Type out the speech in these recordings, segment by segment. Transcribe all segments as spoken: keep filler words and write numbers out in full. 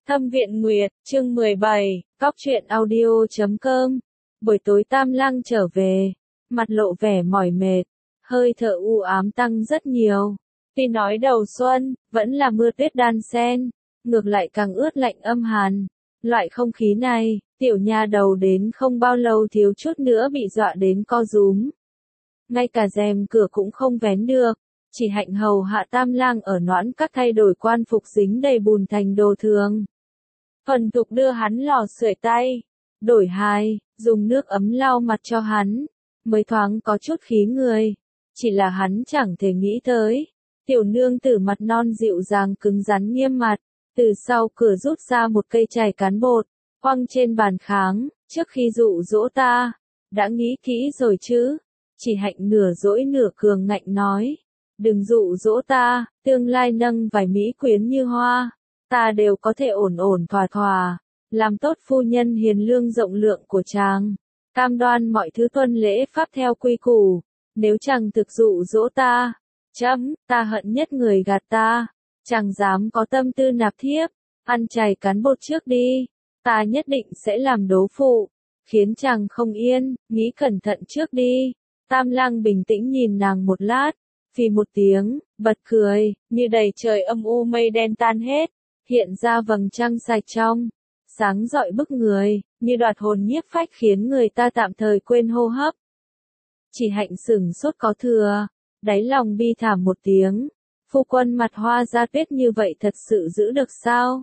Thâm Viện Nguyệt, chương mười bảy, Cóc truyện audio chấm com. Buổi tối Tam Lăng trở về, mặt lộ vẻ mỏi mệt, hơi thở u ám tăng rất nhiều. Tuy nói đầu xuân, vẫn là mưa tuyết đan xen, ngược lại càng ướt lạnh âm hàn. Loại không khí này, tiểu nha đầu đến không bao lâu thiếu chút nữa bị dọa đến co rúm. Ngay cả rèm cửa cũng không vén được, chỉ hạnh hầu hạ Tam Lang ở noãn các thay đổi quan phục dính đầy bùn thành đồ thường. Thuần thục đưa hắn lò sưởi tay, đổi hài, dùng nước ấm lau mặt cho hắn, mới thoáng có chút khí người. Chỉ là hắn chẳng thể nghĩ tới, tiểu nương tử mặt non dịu dàng cứng rắn nghiêm mặt, từ sau cửa rút ra một cây chày cán bột, quăng trên bàn kháng, trước khi dụ dỗ ta, đã nghĩ kỹ rồi chứ. Chỉ hạnh nửa dỗi nửa cường ngạnh nói, đừng dụ dỗ ta, tương lai nâng vài mỹ quyến như hoa, ta đều có thể ổn ổn thỏa thỏa, làm tốt phu nhân hiền lương rộng lượng của chàng, cam đoan mọi thứ tuân lễ pháp theo quy củ. Nếu chàng thực dụ dỗ ta, chấm, ta hận nhất người gạt ta, chàng dám có tâm tư nạp thiếp, ăn chày cán bột trước đi, ta nhất định sẽ làm đố phụ, khiến chàng không yên, nghĩ cẩn thận trước đi. Tam Lang bình tĩnh nhìn nàng một lát, phì một tiếng, bật cười, như đầy trời âm u mây đen tan hết, hiện ra vầng trăng sạch trong, sáng rọi bức người, như đoạt hồn nhiếp phách khiến người ta tạm thời quên hô hấp. Chỉ hạnh sửng sốt có thừa, đáy lòng bi thảm một tiếng, phu quân mặt hoa da tuyết như vậy thật sự giữ được sao?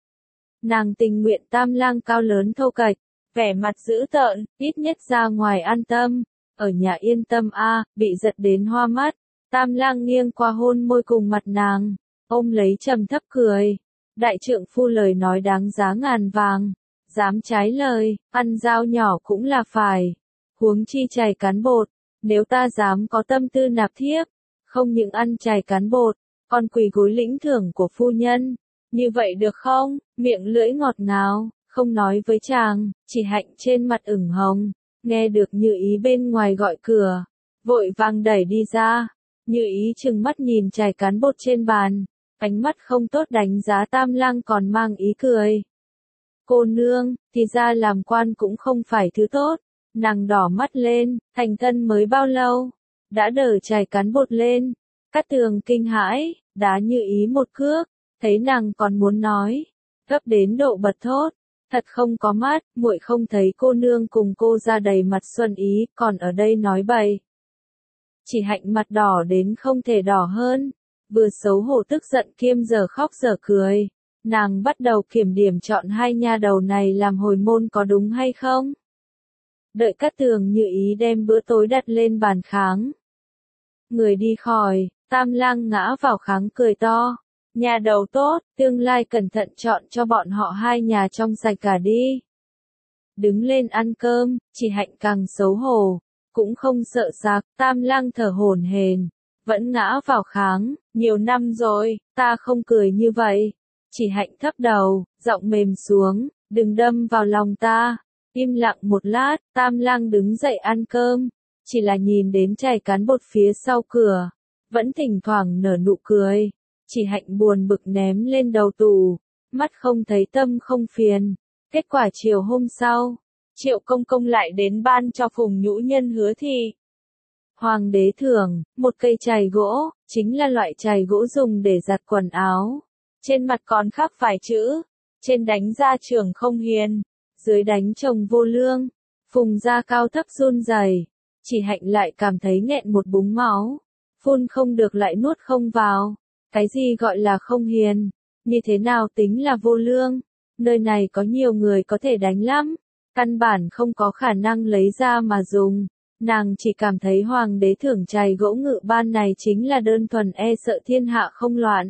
Nàng tình nguyện Tam Lang cao lớn thô kệch, vẻ mặt dữ tợn, ít nhất ra ngoài an tâm, ở nhà yên tâm a, à, bị giật đến hoa mắt. Tam Lang nghiêng qua hôn môi cùng mặt nàng, ôm lấy trầm thấp cười, đại trượng phu lời nói đáng giá ngàn vàng, dám trái lời, ăn dao nhỏ cũng là phải, huống chi chày cán bột, nếu ta dám có tâm tư nạp thiếp, không những ăn chày cán bột, còn quỳ gối lĩnh thưởng của phu nhân, như vậy được không? Miệng lưỡi ngọt ngào, không nói với chàng, chỉ hạnh trên mặt ửng hồng, nghe được Như Ý bên ngoài gọi cửa, vội vàng đẩy đi ra. Như Ý trừng mắt nhìn chày cán bột trên bàn, ánh mắt không tốt đánh giá Tam Lang còn mang ý cười. Cô nương, thì ra làm quan cũng không phải thứ tốt. Nàng đỏ mắt lên, thành thân mới bao lâu, đã đỡ chày cán bột lên. Cát Tường kinh hãi, đá Như Ý một cước, thấy nàng còn muốn nói, gấp đến độ bật thốt, thật không có mắt, muội không thấy cô nương cùng cô ra đầy mặt xuân ý, còn ở đây nói bậy. Chỉ hạnh mặt đỏ đến không thể đỏ hơn, vừa xấu hổ tức giận kiêm giờ khóc giờ cười, nàng bắt đầu kiểm điểm chọn hai nha đầu này làm hồi môn có đúng hay không. Đợi Cát Tường Như Ý đem bữa tối đặt lên bàn kháng. Người đi khỏi, Tam Lang ngã vào kháng cười to, nhà đầu tốt, tương lai cẩn thận chọn cho bọn họ hai nhà trong sạch cả đi. Đứng lên ăn cơm, chỉ hạnh càng xấu hổ, cũng không sợ sạc, Tam Lang thở hổn hển, vẫn ngã vào kháng, nhiều năm rồi, ta không cười như vậy. Chỉ hạnh thấp đầu, giọng mềm xuống, đừng đâm vào lòng ta. Im lặng một lát, Tam Lang đứng dậy ăn cơm, chỉ là nhìn đến chày cán bột phía sau cửa, vẫn thỉnh thoảng nở nụ cười. Chỉ hạnh buồn bực ném lên đầu tủ, mắt không thấy tâm không phiền. Kết quả chiều hôm sau, Triệu công công lại đến ban cho Phùng nhũ nhân hứa thi. Hoàng đế thưởng, một cây chày gỗ, chính là loại chày gỗ dùng để giặt quần áo. Trên mặt còn khắc vài chữ, trên đánh ra trường không hiền, dưới đánh chồng vô lương. Phùng da cao thấp run rẩy, chỉ hạnh lại cảm thấy nghẹn một búng máu, phun không được lại nuốt không vào. Cái gì gọi là không hiền, như thế nào tính là vô lương, nơi này có nhiều người có thể đánh lắm, căn bản không có khả năng lấy ra mà dùng. Nàng chỉ cảm thấy hoàng đế thưởng chày gỗ ngự ban này chính là đơn thuần e sợ thiên hạ không loạn.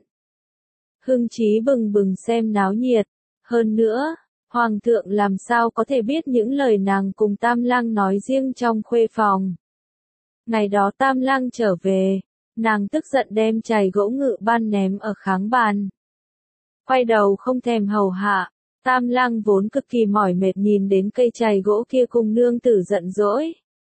Hưng trí bừng bừng xem náo nhiệt, hơn nữa, hoàng thượng làm sao có thể biết những lời nàng cùng Tam Lang nói riêng trong khuê phòng. Ngày đó Tam Lang trở về, nàng tức giận đem chày gỗ ngự ban ném ở kháng bàn. Quay đầu không thèm hầu hạ, Tam Lang vốn cực kỳ mỏi mệt nhìn đến cây chày gỗ kia cùng nương tử giận dỗi.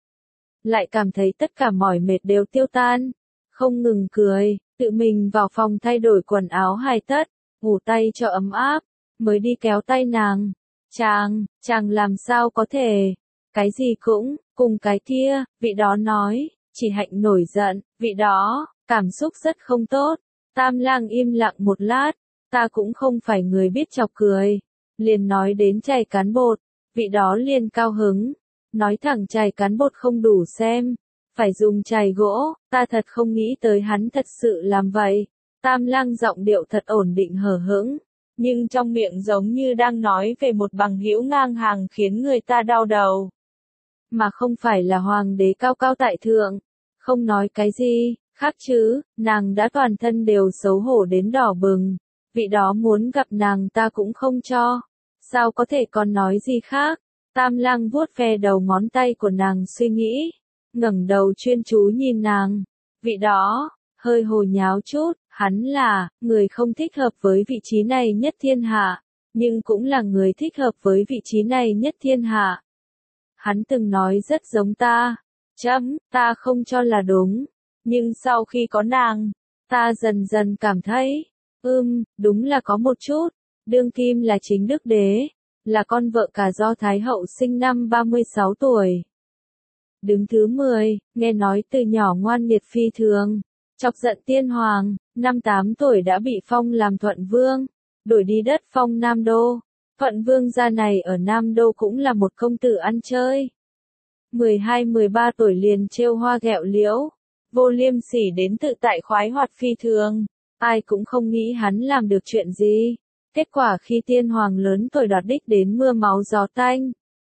Lại cảm thấy tất cả mỏi mệt đều tiêu tan, không ngừng cười, tự mình vào phòng thay đổi quần áo hài tất, ngủ tay cho ấm áp, mới đi kéo tay nàng. Chàng, chàng làm sao có thể, cái gì cũng, cùng cái kia, vị đó nói, chỉ hạnh nổi giận, vị đó, cảm xúc rất không tốt. Tam lang im lặng một lát, ta cũng không phải người biết chọc cười, liền nói đến chày cán bột, vị đó liền cao hứng, nói thẳng chày cán bột không đủ xem, phải dùng chày gỗ, ta thật không nghĩ tới hắn thật sự làm vậy. Tam lang giọng điệu thật ổn định hờ hững, nhưng trong miệng giống như đang nói về một bằng hữu ngang hàng khiến người ta đau đầu. Mà không phải là hoàng đế cao cao tại thượng, không nói cái gì, khác chứ, nàng đã toàn thân đều xấu hổ đến đỏ bừng, vị đó muốn gặp nàng ta cũng không cho, sao có thể còn nói gì khác. Tam lang vuốt ve đầu ngón tay của nàng suy nghĩ, ngẩng đầu chuyên chú nhìn nàng, vị đó, hơi hồ nháo chút, hắn là, người không thích hợp với vị trí này nhất thiên hạ, nhưng cũng là người thích hợp với vị trí này nhất thiên hạ. Hắn từng nói rất giống ta, chấm, ta không cho là đúng, nhưng sau khi có nàng, ta dần dần cảm thấy, ưm, đúng là có một chút, đương kim là chính đức đế, là con vợ cả do Thái hậu sinh năm ba mươi sáu tuổi. Đứng thứ mười, nghe nói từ nhỏ ngoan nghiệt phi thường, chọc giận tiên hoàng, năm tám tuổi đã bị phong làm thuận vương, đổi đi đất phong Nam Đô. Thuận vương gia này ở Nam Đô cũng là một công tử ăn chơi. mười hai mười ba tuổi liền trêu hoa ghẹo liễu, vô liêm sỉ đến tự tại khoái hoạt phi thường, ai cũng không nghĩ hắn làm được chuyện gì. Kết quả khi tiên hoàng lớn tuổi đoạt đích đến mưa máu gió tanh.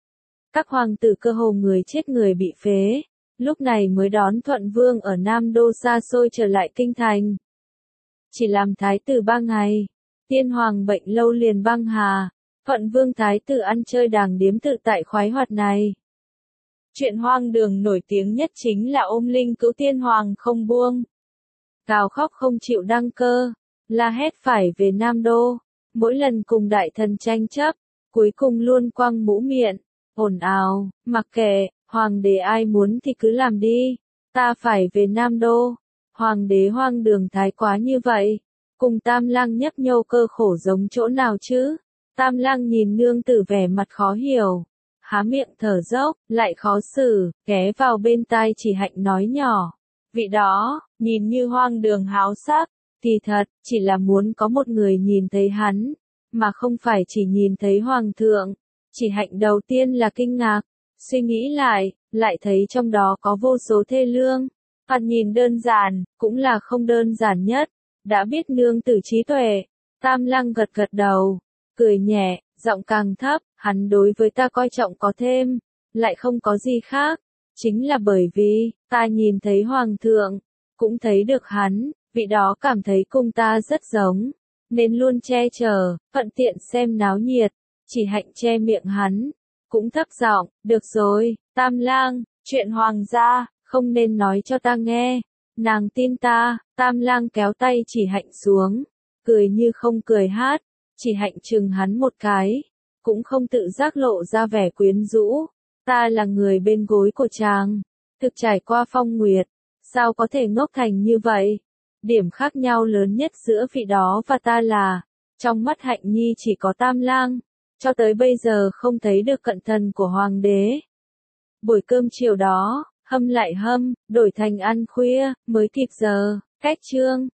Các hoàng tử cơ hồ người chết người bị phế, lúc này mới đón Thuận vương ở Nam Đô xa xôi trở lại kinh thành. Chỉ làm thái tử ba ngày, tiên hoàng bệnh lâu liền băng hà, Thuận vương thái tử ăn chơi đàng điếm tự tại khoái hoạt này. Chuyện hoang đường nổi tiếng nhất chính là ôm linh cữu tiên hoàng không buông. Gào khóc không chịu đăng cơ, la hét phải về Nam Đô, mỗi lần cùng đại thần tranh chấp, cuối cùng luôn quăng mũ miệng, ồn ào, mặc kệ, hoàng đế ai muốn thì cứ làm đi, ta phải về Nam Đô. Hoàng đế hoang đường thái quá như vậy, cùng Tam lang nhấp nhô cơ khổ giống chỗ nào chứ? Tam lang nhìn nương tử vẻ mặt khó hiểu, há miệng thở dốc, lại khó xử, ghé vào bên tai chỉ hạnh nói nhỏ. Vị đó, nhìn như hoang đường háo sắc, thì thật, chỉ là muốn có một người nhìn thấy hắn, mà không phải chỉ nhìn thấy hoàng thượng. Chỉ hạnh đầu tiên là kinh ngạc, suy nghĩ lại, lại thấy trong đó có vô số thê lương. Thoạt nhìn đơn giản, cũng là không đơn giản nhất, đã biết nương tử trí tuệ. Tam lang gật gật đầu, cười nhẹ, giọng càng thấp, hắn đối với ta coi trọng có thêm, lại không có gì khác, chính là bởi vì, ta nhìn thấy hoàng thượng, cũng thấy được hắn, vị đó cảm thấy cùng ta rất giống, nên luôn che chở, thuận tiện xem náo nhiệt. Chỉ hạnh che miệng hắn, cũng thấp giọng, được rồi, Tam lang, chuyện hoàng gia, không nên nói cho ta nghe, nàng tin ta. Tam lang kéo tay chỉ hạnh xuống, cười như không cười hát, chỉ hạnh chừng hắn một cái, cũng không tự giác lộ ra vẻ quyến rũ, ta là người bên gối của chàng, thực trải qua phong nguyệt, sao có thể ngốc thành như vậy. Điểm khác nhau lớn nhất giữa vị đó và ta là, trong mắt hạnh nhi chỉ có Tam lang, cho tới bây giờ không thấy được cận thần của hoàng đế. Buổi cơm chiều đó, hâm lại hâm, đổi thành ăn khuya, mới kịp giờ, cách chương.